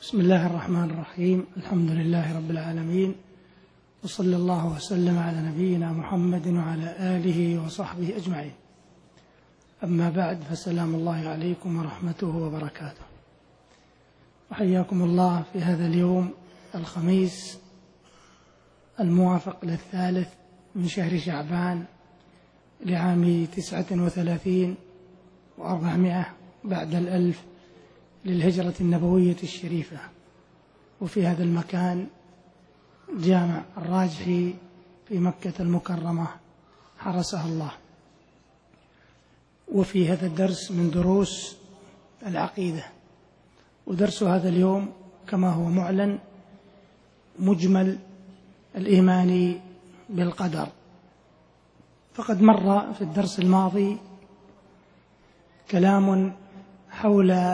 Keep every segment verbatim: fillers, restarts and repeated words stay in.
بسم الله الرحمن الرحيم. الحمد لله رب العالمين، وصلى الله وسلم على نبينا محمد وعلى آله وصحبه أجمعين. أما بعد، فسلام الله عليكم ورحمته وبركاته، وحياكم الله في هذا اليوم الخميس الموافق للثالث من شهر شعبان لعام تسعة وثلاثين وأربعمائة بعد الألف للهجرة النبوية الشريفة، وفي هذا المكان جامع الراجحي في مكة المكرمة حرسها الله. وفي هذا الدرس من دروس العقيدة، ودرس هذا اليوم كما هو معلن مجمل الإيمان بالقدر. فقد مر في الدرس الماضي كلام حول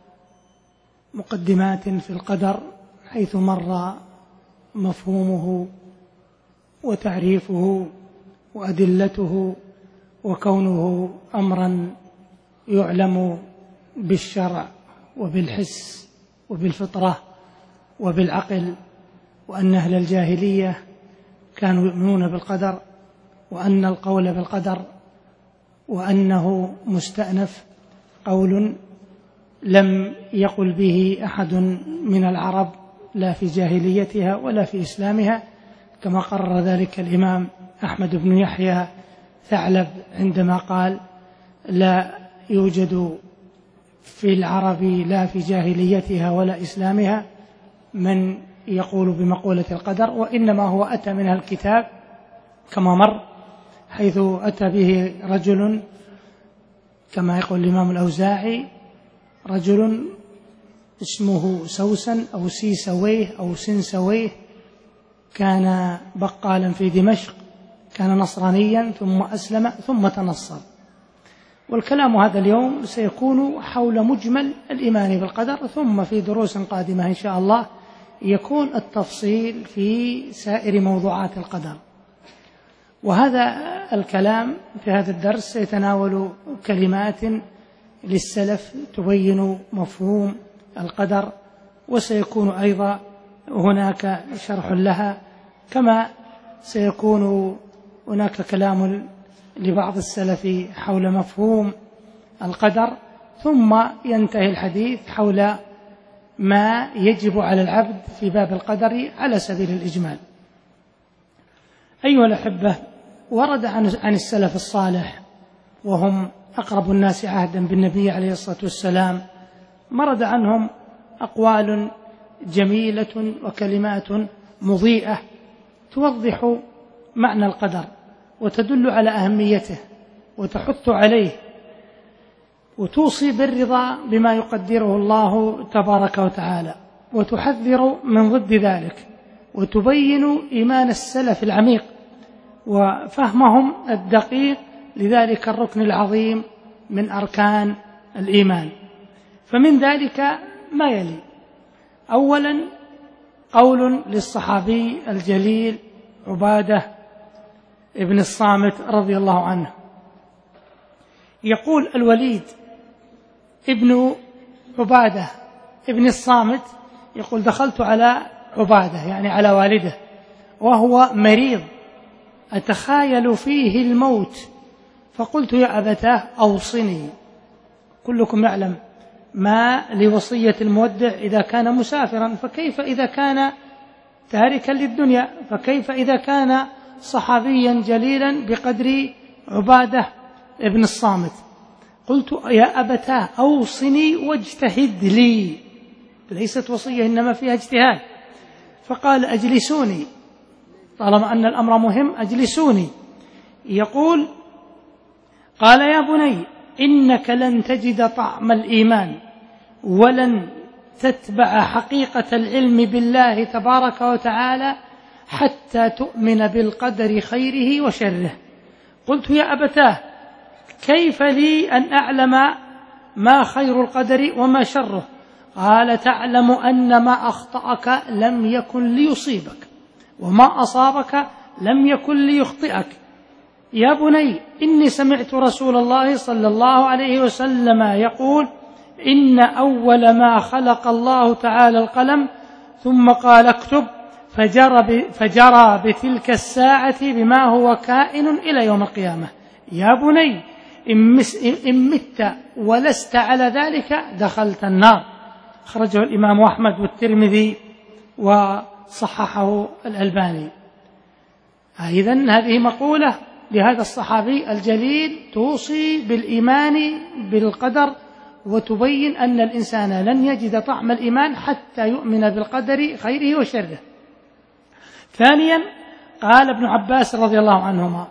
مقدمات في القدر، حيث مر مفهومه وتعريفه وأدلته، وكونه أمرا يعلم بالشرع وبالحس وبالفطرة وبالعقل، وأن أهل الجاهلية كانوا يؤمنون بالقدر، وأن القول بالقدر وأنه مستأنف، قول لم يقل به أحد من العرب لا في جاهليتها ولا في إسلامها، كما قرر ذلك الإمام أحمد بن يحيى ثعلب عندما قال: لا يوجد في العرب لا في جاهليتها ولا إسلامها من يقول بمقولة القدر، وإنما هو أتى منها الكتاب كما مر، حيث أتى به رجل كما يقول الإمام الأوزاعي، رجل اسمه سوسن أو سيسويه أو سنسويه، كان بقالا في دمشق، كان نصرانيا ثم أسلم ثم تنصر. والكلام هذا اليوم سيكون حول مجمل الإيمان بالقدر، ثم في دروس قادمة إن شاء الله يكون التفصيل في سائر موضوعات القدر. وهذا الكلام في هذا الدرس سيتناول كلمات للسلف تبين مفهوم القدر، وسيكون أيضا هناك شرح لها، كما سيكون هناك كلام لبعض السلف حول مفهوم القدر، ثم ينتهي الحديث حول ما يجب على العبد في باب القدر على سبيل الإجمال. أيها الأحبة، ورد عن السلف الصالح، وهم أقرب الناس عهدا بالنبي عليه الصلاة والسلام، مرد عنهم أقوال جميلة وكلمات مضيئة توضح معنى القدر وتدل على أهميته وتحث عليه، وتوصي بالرضا بما يقدره الله تبارك وتعالى، وتحذر من ضد ذلك، وتبين إيمان السلف العميق وفهمهم الدقيق لذلك الركن العظيم من أركان الإيمان. فمن ذلك ما يلي: أولا قول للصحابي الجليل عبادة ابن الصامت رضي الله عنه، يقول الوليد ابن عبادة ابن الصامت، يقول: دخلت على عبادة يعني على والده وهو مريض أتخايل فيه الموت، فقلت: يا أبتاه أوصني. كلكم يعلم ما لوصية المودع إذا كان مسافرا، فكيف إذا كان تاركا للدنيا، فكيف إذا كان صحابيا جليلا بقدر عبادة ابن الصامت. قلت: يا أبتاه أوصني واجتهد لي، ليست وصية إنما فيها اجتهاد. فقال: أجلسوني، طالما أن الأمر مهم أجلسوني. يقول: قال: يا بني إنك لن تجد طعم الإيمان ولن تتبع حقيقة العلم بالله تبارك وتعالى حتى تؤمن بالقدر خيره وشره. قلت: يا أبتاه كيف لي أن أعلم ما خير القدر وما شره؟ قال: تعلم أن ما أخطأك لم يكن ليصيبك، وما أصابك لم يكن ليخطئك. يا بني إني سمعت رسول الله صلى الله عليه وسلم يقول: إن أول ما خلق الله تعالى القلم ثم قال اكتب، فجرى, فجرى بتلك الساعة بما هو كائن إلى يوم القيامة. يا بني إن مت ولست على ذلك دخلت النار. أخرجه الإمام أحمد والترمذي وصححه الألباني. إذن هذه مقولة لهذا الصحابي الجليل توصي بالإيمان بالقدر، وتبين أن الإنسان لن يجد طعم الإيمان حتى يؤمن بالقدر خيره وشره. ثانيا قال ابن عباس رضي الله عنهما،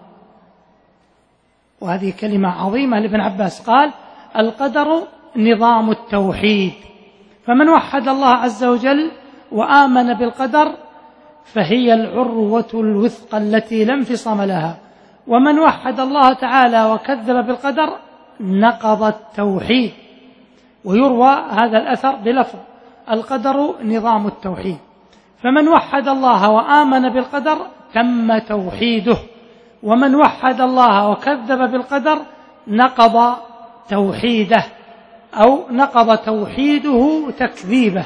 وهذه كلمة عظيمة لابن عباس، قال: القدر نظام التوحيد، فمن وحد الله عز وجل وآمن بالقدر فهي العروة الوثقى التي لا انفصام لها، ومن وحد الله تعالى وكذب بالقدر نقض التوحيد. ويروى هذا الأثر بلفظ: القدر نظام التوحيد، فمن وحد الله وآمن بالقدر تم توحيده، ومن وحد الله وكذب بالقدر نقض توحيده أو نقض توحيده تكذيبه.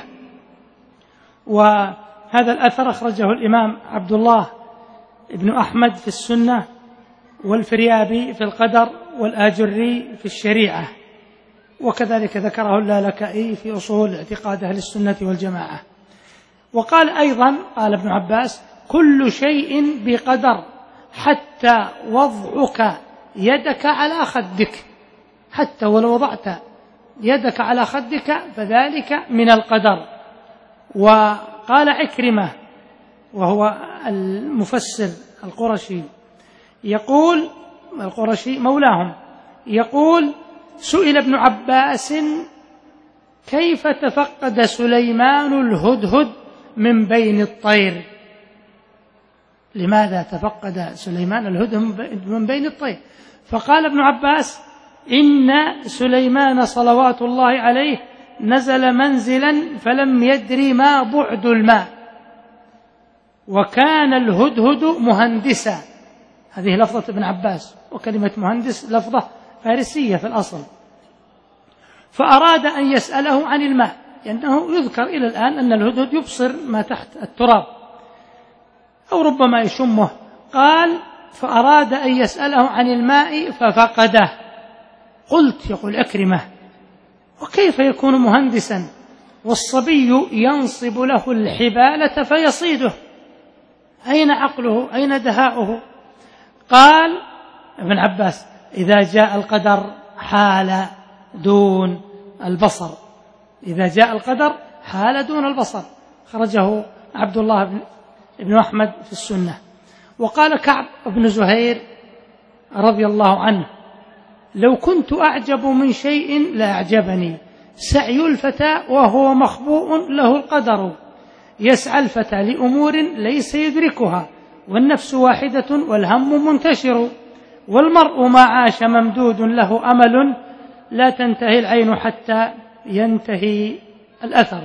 وهذا الأثر أخرجه الإمام عبد الله بن أحمد في السنة، والفريابي في القدر، والآجري في الشريعة، وكذلك ذكره اللالكائي في أصول اعتقاد أهل السنة والجماعة. وقال أيضا، قال ابن عباس: كل شيء بقدر حتى وضعك يدك على خدك، حتى ولو وضعت يدك على خدك فذلك من القدر. وقال عكرمة وهو المفسر القرشي يقول، القرشي مولاهم، يقول: سئل ابن عباس كيف تفقد سليمان الهدهد من بين الطير؟ لماذا تفقد سليمان الهدهد من بين الطير؟ فقال ابن عباس: إن سليمان صلوات الله عليه نزل منزلا فلم يدري ما بعد الماء، وكان الهدهد مهندسا. هذه لفظة ابن عباس، وكلمة مهندس لفظة فارسية في الأصل. فأراد أن يسأله عن الماء، لأنه يذكر إلى الآن أن الهدهد يبصر ما تحت التراب أو ربما يشمه. قال: فأراد أن يسأله عن الماء ففقده. قلت، يقول أكرمة: وكيف يكون مهندسا والصبي ينصب له الحبالة فيصيده؟ أين عقله؟ أين دهاؤه؟ قال ابن عباس: إذا جاء القدر حال دون البصر، إذا جاء القدر حال دون البصر. خرجه عبد الله بن أحمد في السنة. وقال كعب بن زهير رضي الله عنه: لو كنت أعجب من شيء لأعجبني سعي الفتى وهو مخبوء له القدر، يسعى الفتى لأمور ليس يدركها، والنفس واحدة والهم منتشر، والمرء ما عاش ممدود له أمل، لا تنتهي العين حتى ينتهي الأثر.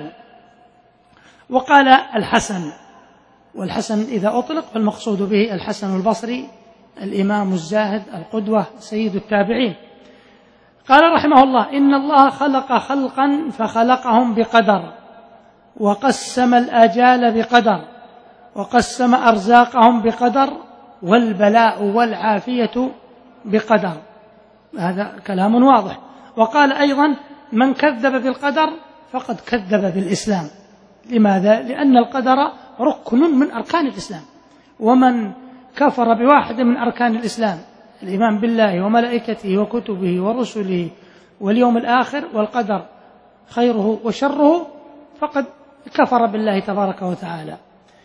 وقال الحسن، والحسن إذا أطلق فالمقصود به الحسن البصري الإمام الزاهد القدوة سيد التابعين، قال رحمه الله: إن الله خلق خلقا فخلقهم بقدر، وقسم الآجال بقدر، وقسم أرزاقهم بقدر، والبلاء والعافية بقدر. هذا كلام واضح. وقال أيضا: من كذب بالقدر فقد كذب بالإسلام. لماذا؟ لأن القدر ركن من أركان الإسلام، ومن كفر بواحد من أركان الإسلام، الإيمان بالله وملائكته وكتبه ورسله واليوم الآخر والقدر خيره وشره، فقد كفر بالله تبارك وتعالى.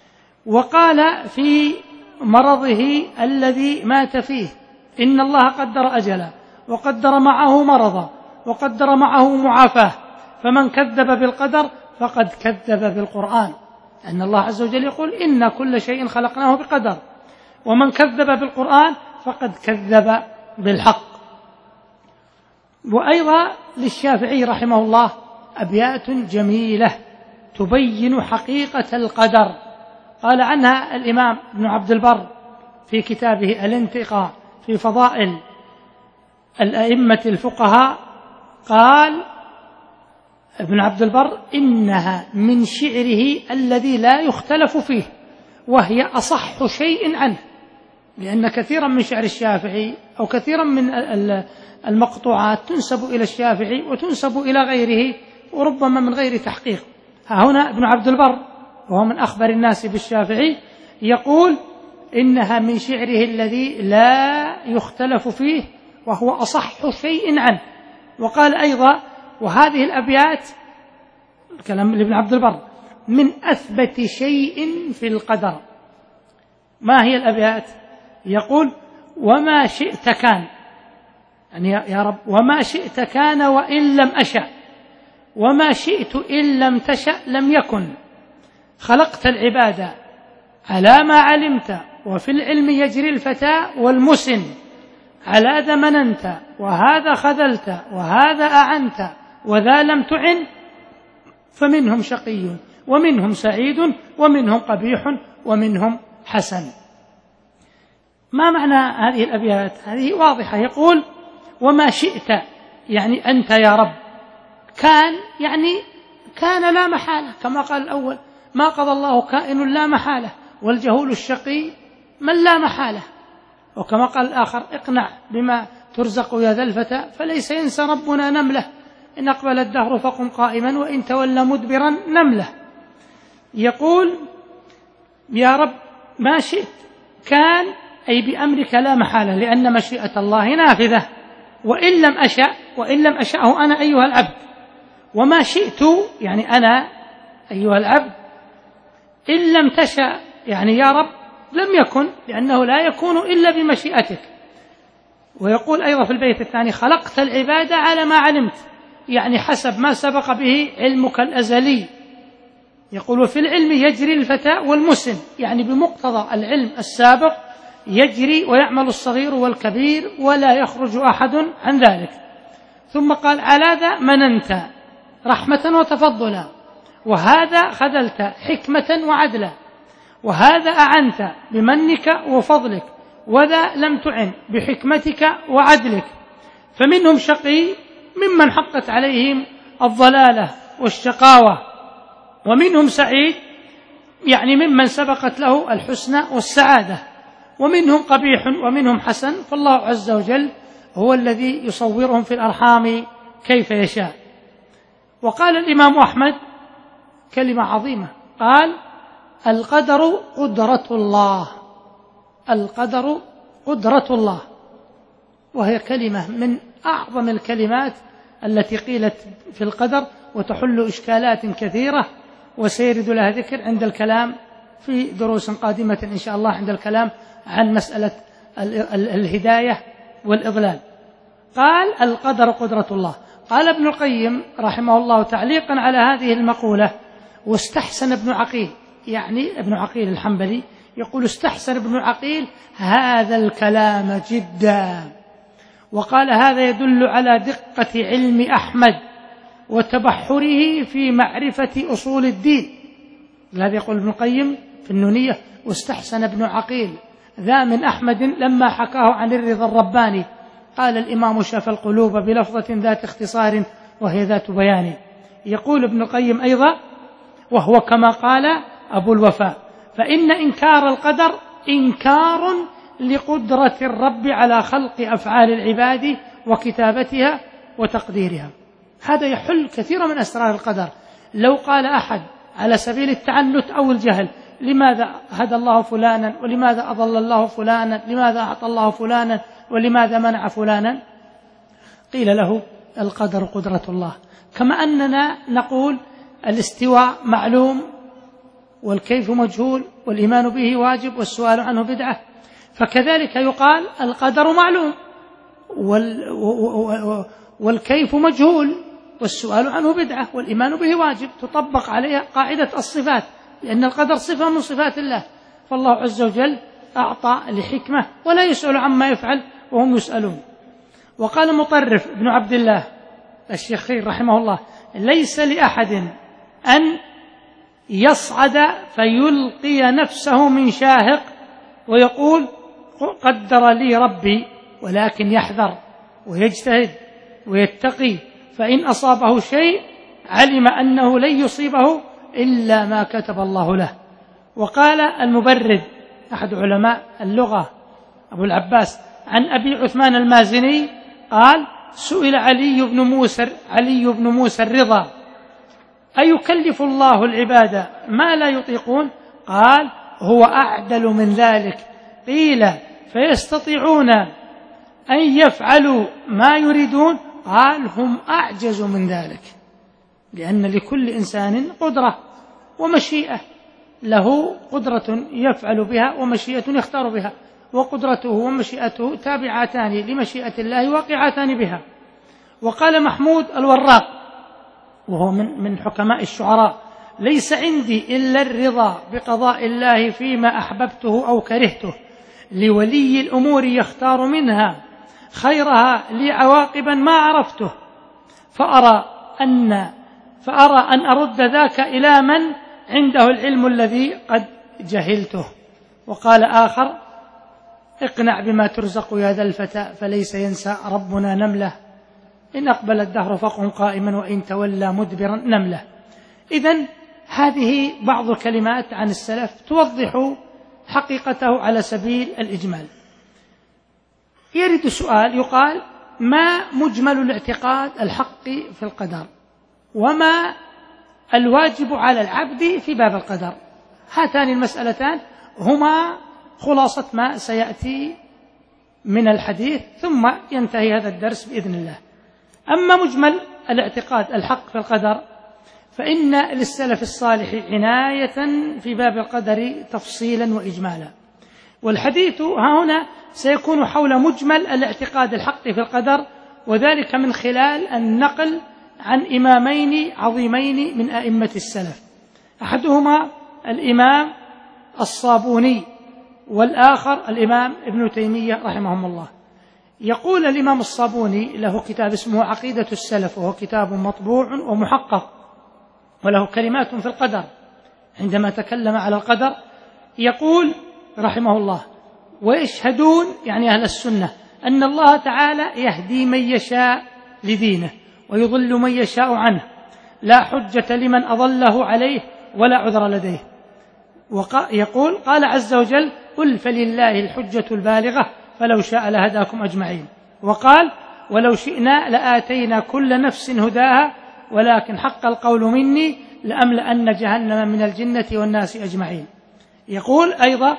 وقال في مرضه الذي مات فيه: إن الله قدر أجله، وقدر معه مرضه، وقدر معه معافاه، فمن كذب بالقدر فقد كذب بالقرآن، أن الله عز وجل يقول: إن كل شيء خلقناه بقدر. ومن كذب بالقرآن فقد كذب بالحق. وأيضا للشافعي رحمه الله أبيات جميلة تبين حقيقة القدر، قال عنها الإمام ابن عبد البر في كتابه الانتقاء في فضائل الأئمة الفقهاء، قال: ابن عبد البر إنها من شعره الذي لا يختلف فيه، وهي أصح شيء عنه، لأن كثيرا من شعر الشافعي أو كثيرا من المقطوعات تنسب إلى الشافعي وتنسب إلى غيره وربما من غير تحقيق. ها هنا ابن عبد البر وهو من أخبر الناس بالشافعي يقول إنها من شعره الذي لا يختلف فيه وهو أصح شيء عنه. وقال أيضا وهذه الأبيات الكلام لابن عبد البر من أثبت شيء في القدر. ما هي الأبيات؟ يقول وما شئت كان، يعني يا رب وما شئت كان وإن لم أشأ، وما شئت إن لم تشأ لم يكن، خلقت العباد على ما علمت، وفي العلم يجري الفتى والمسن، على ذا مننت وهذا خذلت وهذا أعنت، وذا لم تعن، فمنهم شقي ومنهم سعيد ومنهم قبيح ومنهم حسن. ما معنى هذه الأبيات؟ هذه واضحة. يقول وما شئت يعني أنت يا رب، كان يعني كان لا محالة، كما قال الأول ما قضى الله كائن لا محالة، والجهول الشقي من لا محالة. وكما قال الآخر اقنع بما ترزق يا ذا الفتى، فليس ينسى ربنا نمله، إن أقبل الدهر فقم قائما وإن تولى مدبرا نمله. يقول يا رب ما شئت كان أي بأمرك لا محالة، لأن مشيئة الله نافذة، وإن لم أشأ وإن لم أشأه أنا أيها العبد، وما شئت يعني أنا أيها العبد، إن لم تشأ يعني يا رب لم يكن، لأنه لا يكون إلا بمشيئتك. ويقول أيضا في البيت الثاني خلقت العباد على ما علمت، يعني حسب ما سبق به علمك الأزلي. يقول وفي العلم يجري الفتى والمسن، يعني بمقتضى العلم السابق يجري ويعمل الصغير والكبير ولا يخرج أحد عن ذلك. ثم قال على ذا مننت رحمة وتفضلا، وهذا خذلت حكمة وعدلا، وهذا أعنت بمنك وفضلك، وذا لم تعن بحكمتك وعدلك، فمنهم شقي ممن حقت عليهم الضلالة والشقاوة، ومنهم سعيد يعني ممن سبقت له الحسنى والسعادة، ومنهم قبيح ومنهم حسن، فالله عز وجل هو الذي يصورهم في الأرحام كيف يشاء. وقال الإمام أحمد كلمة عظيمة، قال القدر قدرة الله، القدر قدرة الله، وهي كلمة من أعظم الكلمات التي قيلت في القدر، وتحل إشكالات كثيرة وسيرد لها ذكر عند الكلام في دروس قادمة إن شاء الله، عند الكلام عن مسألة الهداية والإضلال. قال القدر قدرة الله. قال ابن القيم رحمه الله تعليقا على هذه المقولة واستحسن ابن عقيل، يعني ابن عقيل الحنبلي يقول استحسن ابن عقيل هذا الكلام جدا، وقال هذا يدل على دقة علم أحمد وتبحره في معرفة أصول الدين. هذا يقول ابن القيم في النونية واستحسن ابن عقيل ذا من أحمد لما حكاه عن الرضا الرباني، قال الإمام شاف القلوب بلفظة ذات اختصار وهي ذات بيان. يقول ابن القيم أيضا وهو كما قال أبو الوفاء فإن إنكار القدر إنكار لقدرة الرب على خلق أفعال العباد وكتابتها وتقديرها. هذا يحل كثير من أسرار القدر. لو قال أحد على سبيل التعنت أو الجهل لماذا هدى الله فلانا، ولماذا أضل الله فلانا، لماذا أعطى الله فلانا، ولماذا منع فلانا، قيل له القدر قدرة الله. كما أننا نقول الاستواء معلوم والكيف مجهول والإيمان به واجب والسؤال عنه بدعة، فكذلك يقال القدر معلوم والكيف مجهول والسؤال عنه بدعة والإيمان به واجب، تطبق عليها قاعدة الصفات، لأن القدر صفة من صفات الله، فالله عز وجل أعطى لحكمة ولا يسأل عما يفعل وهم يسألون. وقال مطرف ابن عبد الله الشيخين رحمه الله ليس لأحد أن يصعد فيلقي نفسه من شاهق ويقول قدر لي ربي، ولكن يحذر ويجتهد ويتقي، فإن أصابه شيء علم أنه لن يصيبه إلا ما كتب الله له. وقال المبرد أحد علماء اللغة أبو العباس عن أبي عثمان المازني قال: سئل علي بن موسى علي بن موسى الرضا: أيكلف الله العباد ما لا يطيقون؟ قال: هو أعدل من ذلك. قيل: فيستطيعون أن يفعلوا ما يريدون؟ قال: هم أعجز من ذلك، لأن لكل إنسان قدرة ومشيئة، له قدرة يفعل بها ومشيئة يختار بها، وقدرته ومشيئته تابعتان لمشيئة الله واقعتان بها. وقال محمود الوراق وهو من من حكماء الشعراء: ليس عندي إلا الرضا بقضاء الله فيما أحببته أو كرهته، لولي الأمور يختار منها خيرها لي عواقبا ما عرفته، فأرى أن فأرى أن أرد ذاك إلى من عنده العلم الذي قد جهلته. وقال آخر: اقنع بما ترزق يا ذا الفتى، فليس ينسى ربنا نمله، إن أقبل الدهر فقم قائما، وإن تولى مدبرا نمله. إذن هذه بعض الكلمات عن السلف توضح حقيقته على سبيل الإجمال. يرد سؤال يقال: ما مجمل الاعتقاد الحق في القدر؟ وما الواجب على العبد في باب القدر؟ هاتان المسألتان هما خلاصة ما سيأتي من الحديث، ثم ينتهي هذا الدرس بإذن الله. أما مجمل الاعتقاد الحق في القدر فإن للسلف الصالح عناية في باب القدر تفصيلا وإجمالا، والحديث ها هنا سيكون حول مجمل الاعتقاد الحق في القدر، وذلك من خلال النقل عن إمامين عظيمين من أئمة السلف، أحدهما الإمام الصابوني والآخر الإمام ابن تيمية رحمهم الله. يقول الإمام الصابوني له كتاب اسمه عقيدة السلف، وهو كتاب مطبوع ومحقق، وله كلمات في القدر. عندما تكلم على القدر يقول رحمه الله: ويشهدون، يعني أهل السنة، أن الله تعالى يهدي من يشاء لدينه ويضل من يشاء عنه، لا حجة لمن أضله عليه ولا عذر لديه. ويقول: قال عز وجل: قل فلله الحجة البالغة فلو شاء لهداكم أجمعين. وقال: ولو شئنا لآتينا كل نفس هداها ولكن حق القول مني لأملأن جهنم من الجنة والناس أجمعين. يقول أيضا: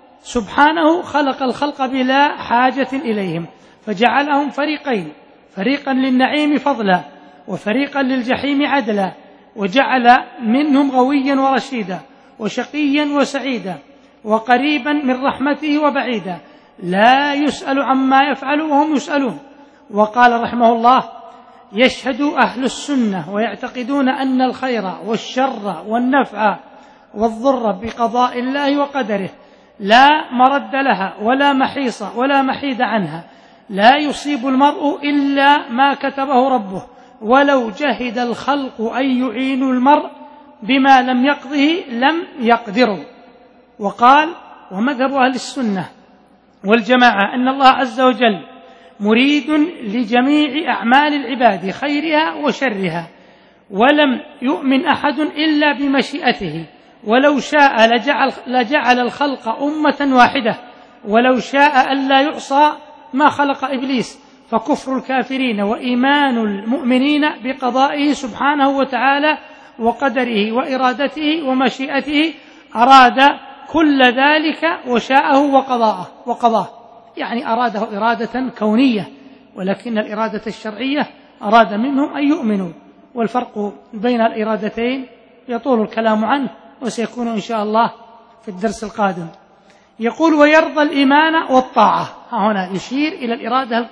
سبحانه خلق الخلق بلا حاجة إليهم فجعلهم فريقين، فريقا للنعيم فضلا وفريقا للجحيم عدلا، وجعل منهم غويا ورشيدا وشقيا وسعيدا وقريبا من رحمته وبعيدا، لا يسأل عما يفعل وهم يسألون. وقال رحمه الله: يشهد أهل السنة ويعتقدون أن الخير والشر والنفع والضر بقضاء الله وقدره، لا مرد لها ولا محيص ولا محيد عنها، لا يصيب المرء إلا ما كتبه ربه، ولو جهد الخلق أن يعينوا المرء بما لم يقضه لم يقدروا. وقال: ومذهب أهل السنة والجماعة أن الله عز وجل مريد لجميع أعمال العباد خيرها وشرها، ولم يؤمن أحد إلا بمشيئته، ولو شاء لجعل, لجعل الخلق أمة واحدة، ولو شاء ألا يعصى ما خلق إبليس. فكفر الكافرين وإيمان المؤمنين بقضائه سبحانه وتعالى وقدره وإرادته ومشيئته، أراد كل ذلك وشاءه وقضاءه وقضاه، يعني أراده إرادة كونية، ولكن الإرادة الشرعية أراد منهم أن يؤمنوا. والفرق بين الإرادتين يطول الكلام عنه وسيكون إن شاء الله في الدرس القادم. يقول: ويرضى الإيمان والطاعة، ها هنا يشير إلى الإرادة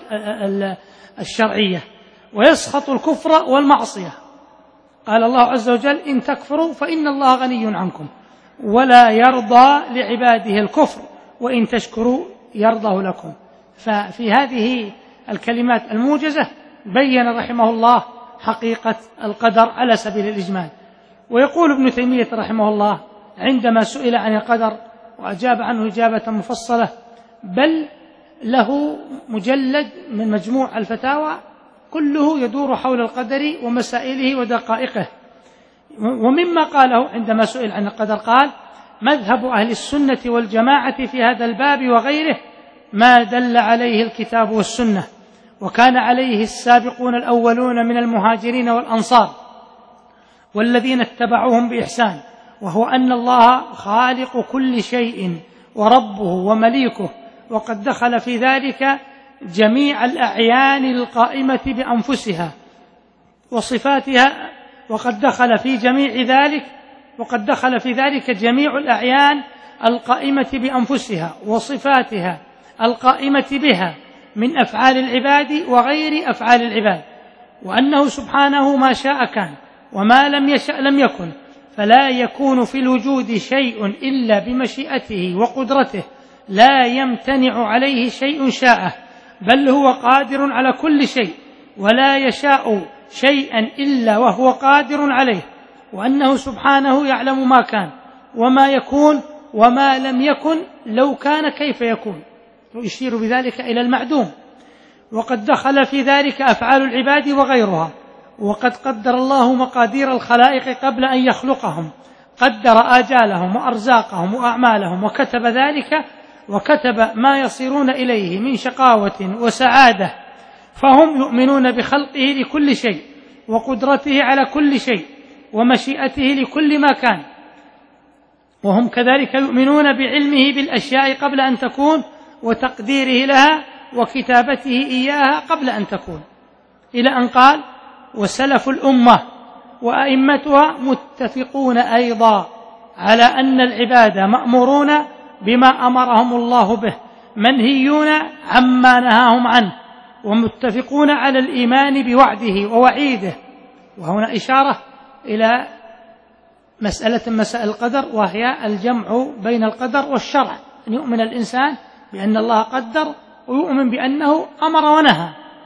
الشرعية، ويسخط الكفر والمعصية. قال الله عز وجل: إن تكفروا فإن الله غني عنكم ولا يرضى لعباده الكفر وإن تشكروا يرضه لكم. ففي هذه الكلمات الموجزة بين رحمه الله حقيقة القدر على سبيل الإجمال. ويقول ابن تيمية رحمه الله عندما سئل عن القدر وأجاب عنه إجابة مفصلة، بل له مجلد من مجموع الفتاوى كله يدور حول القدر ومسائله ودقائقه. ومما قاله عندما سئل عن القدر قال: مذهب أهل السنة والجماعة في هذا الباب وغيره ما دل عليه الكتاب والسنة، وكان عليه السابقون الأولون من المهاجرين والأنصار والذين اتبعوهم بإحسان، وهو أن الله خالق كل شيء وربه ومليكه، وقد دخل في ذلك جميع الأعيان القائمة بأنفسها وصفاتها، وقد دخل في جميع ذلك وقد دخل في ذلك جميع الأعيان القائمة بأنفسها وصفاتها القائمة بها من أفعال العباد وغير أفعال العباد، وأنه سبحانه ما شاء كان وما لم يشأ لم يكن، فلا يكون في الوجود شيء إلا بمشيئته وقدرته، لا يمتنع عليه شيء شاءه، بل هو قادر على كل شيء، ولا يشاء شيئا إلا وهو قادر عليه، وأنه سبحانه يعلم ما كان وما يكون وما لم يكن لو كان كيف يكون، ويشير بذلك إلى المعدوم. وقد دخل في ذلك أفعال العباد وغيرها، وقد قدر الله مقادير الخلائق قبل أن يخلقهم، قدر آجالهم وأرزاقهم وأعمالهم، وكتب ذلك وكتب ما يصيرون إليه من شقاوة وسعادة، فهم يؤمنون بخلقه لكل شيء وقدرته على كل شيء ومشيئته لكل ما كان، وهم كذلك يؤمنون بعلمه بالأشياء قبل أن تكون وتقديره لها وكتابته إياها قبل أن تكون، إلى أن قال: وسلف الأمة وأئمتها متفقون أيضا على أن العباد مأمورون بما أمرهم الله به، منهيون عما نهاهم عنه، ومتفقون على الإيمان بوعده ووعيده. وهنا إشارة إلى مسألة مسائل القدر، وهي الجمع بين القدر والشرع، أن يؤمن الإنسان بأن الله قدر ويؤمن بأنه أمر ونهى.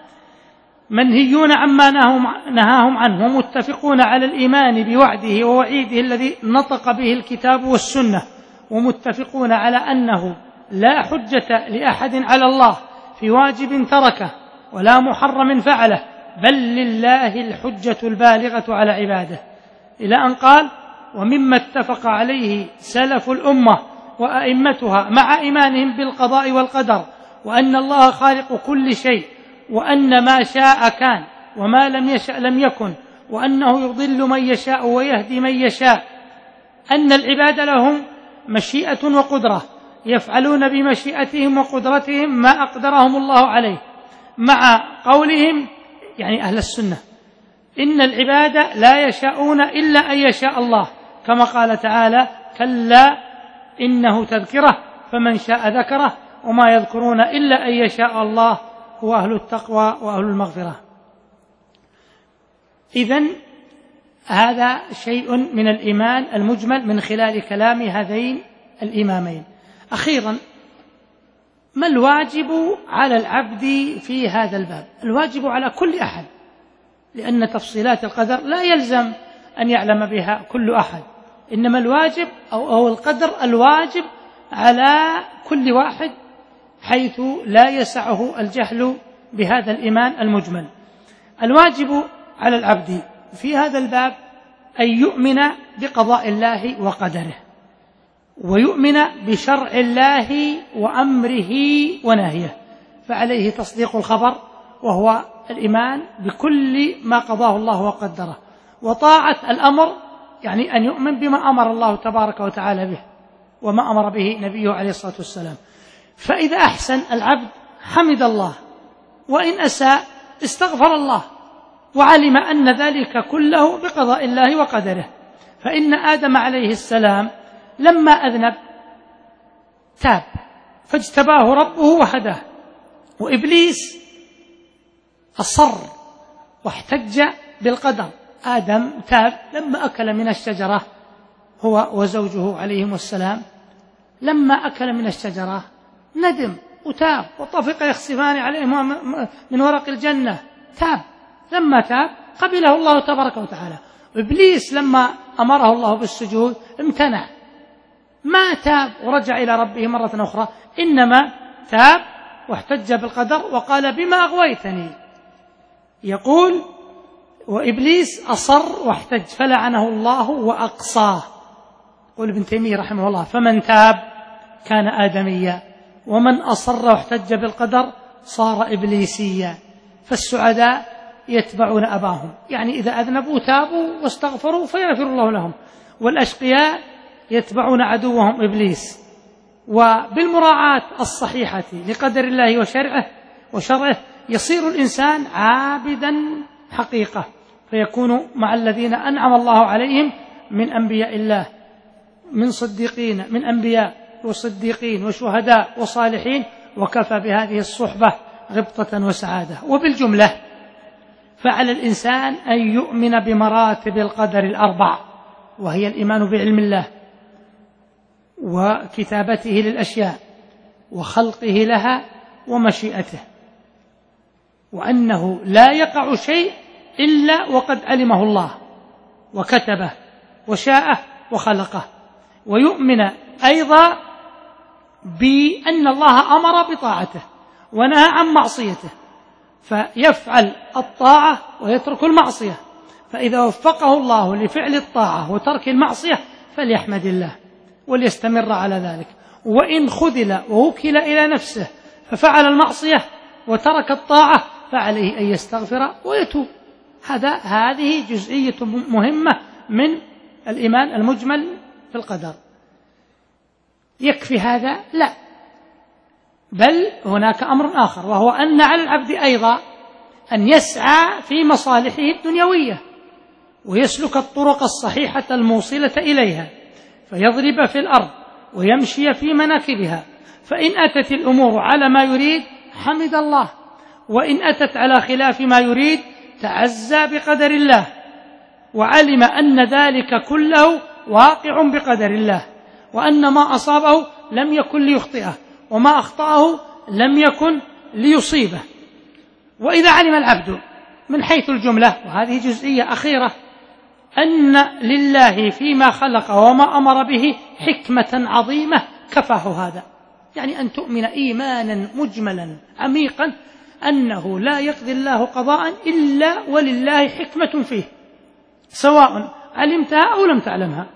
منهيون عما نهاهم عنه، ومتفقون على الإيمان بوعده ووعيده الذي نطق به الكتاب والسنة، ومتفقون على أنه لا حجة لأحد على الله في واجب تركه ولا محرم فعله، بل لله الحجة البالغة على عباده، إلى أن قال: ومما اتفق عليه سلف الأمة وأئمتها مع إيمانهم بالقضاء والقدر، وأن الله خالق كل شيء، وأن ما شاء كان وما لم يشأ لم يكن، وأنه يضل من يشاء ويهدي من يشاء، أن العباد لهم مشيئة وقدرة، يفعلون بمشيئتهم وقدرتهم ما أقدرهم الله عليه، مع قولهم يعني أهل السنة إن العباد لا يشاءون إلا أن يشاء الله، كما قال تعالى: كلا إنه تذكرة فمن شاء ذكره وما يذكرون إلا أن يشاء الله هو أهل التقوى وأهل المغفرة. إذن هذا شيء من الإيمان المجمل من خلال كلام هذين الإمامين. أخيرا، ما الواجب على العبد في هذا الباب؟ الواجب على كل أحد، لأن تفصيلات القدر لا يلزم أن يعلم بها كل أحد، إنما الواجب أو القدر الواجب على كل واحد، حيث لا يسعه الجهل بهذا الإيمان المجمل. الواجب على العبد في هذا الباب أن يؤمن بقضاء الله وقدره، ويؤمن بشرع الله وأمره ونهيه، فعليه تصديق الخبر، وهو الإيمان بكل ما قضاه الله وقدره، وطاعة الأمر، يعني أن يؤمن بما أمر الله تبارك وتعالى به وما أمر به نبيه عليه الصلاة والسلام. فإذا أحسن العبد حمد الله، وإن أساء استغفر الله، وعلم أن ذلك كله بقضاء الله وقدره. فإن آدم عليه السلام لما أذنب تاب فاجتباه ربه وهداه، وإبليس أصر واحتج بالقدر. آدم تاب لما أكل من الشجرة هو وزوجه عليهم السلام، لما أكل من الشجرة ندم وتاب، وطفق يخصفان عليهما من ورق الجنة، تاب. لما تاب قبله الله تبارك وتعالى. إبليس لما أمره الله بالسجود امتنع، ما تاب ورجع إلى ربه مرة أخرى، إنما تاب واحتج بالقدر وقال: بما أغويتني يقول: وإبليس أصر واحتج فلعنه الله وأقصاه. يقول ابن تيمية رحمه الله: فمن تاب كان آدميا، ومن أصر واحتج بالقدر صار إبليسيا. فالسعداء يتبعون أباهم، يعني إذا أذنبوا تابوا واستغفروا فيغفر الله لهم، والأشقياء يتبعون عدوهم إبليس. وبالمراعاة الصحيحة لقدر الله وشرعه وشرعه يصير الإنسان عابدا حقيقة، فيكون مع الذين أنعم الله عليهم من أنبياء الله، من صديقين، من أنبياء وصديقين وشهداء وصالحين، وكفى بهذه الصحبة غبطة وسعادة. وبالجملة فعلى الإنسان أن يؤمن بمراتب القدر الأربع، وهي الإيمان بعلم الله وكتابته للأشياء وخلقه لها ومشيئته، وأنه لا يقع شيء إلا وقد علمه الله وكتبه وشاءه وخلقه. ويؤمن أيضا بأن الله أمر بطاعته ونهى عن معصيته، فيفعل الطاعة ويترك المعصية، فإذا وفقه الله لفعل الطاعة وترك المعصية فليحمد الله وليستمر على ذلك. وإن خذل ووكل إلى نفسه ففعل المعصية وترك الطاعة فعليه أن يستغفر ويتوب. هذا هذه جزئية مهمة من الإيمان المجمل في القدر. يكفي هذا؟ لا، بل هناك أمر آخر، وهو أن على العبد أيضا أن يسعى في مصالحه الدنيوية ويسلك الطرق الصحيحة الموصلة إليها، فيضرب في الأرض ويمشي في مناكبها. فإن أتت الأمور على ما يريد حمد الله، وإن أتت على خلاف ما يريد تعزى بقدر الله، وعلم أن ذلك كله واقع بقدر الله، وأن ما أصابه لم يكن ليخطئه، وما أخطأه لم يكن ليصيبه. وإذا علم العبد من حيث الجملة، وهذه جزئية أخيرة، أن لله فيما خلق وما أمر به حكمة عظيمة، كفاه هذا. يعني أن تؤمن إيمانا مجملا عميقا أنه لا يقضي الله قضاء إلا ولله حكمة فيه، سواء علمتها أو لم تعلمها.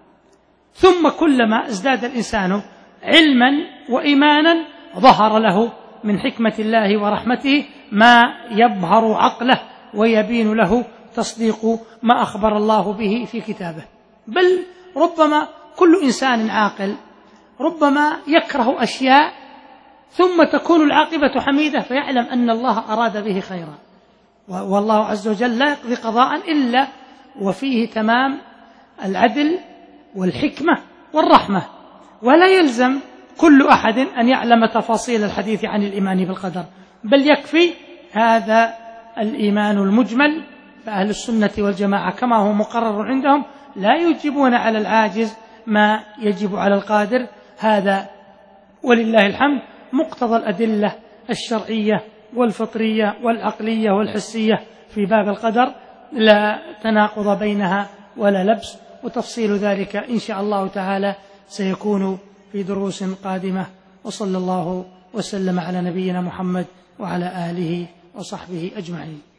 ثم كلما ازداد الإنسان علما وإيمانا ظهر له من حكمة الله ورحمته ما يبهر عقله ويبين له تصديق ما أخبر الله به في كتابه. بل ربما كل إنسان عاقل ربما يكره أشياء ثم تكون العاقبة حميدة، فيعلم أن الله أراد به خيرا. والله عز وجل لا يقضي قضاء إلا وفيه تمام العدل والحكمة والرحمة. ولا يلزم كل أحد أن يعلم تفاصيل الحديث عن الإيمان بالقدر، بل يكفي هذا الإيمان المجمل. فأهل السنة والجماعة كما هو مقرر عندهم لا يجيبون على العاجز ما يجب على القادر. هذا ولله الحمد مقتضى الأدلة الشرعية والفطرية والعقلية والحسية في باب القدر، لا تناقض بينها ولا لبس. وتفصيل ذلك إن شاء الله تعالى سيكون في دروس قادمة. وصلى الله وسلم على نبينا محمد وعلى آله وصحبه أجمعين.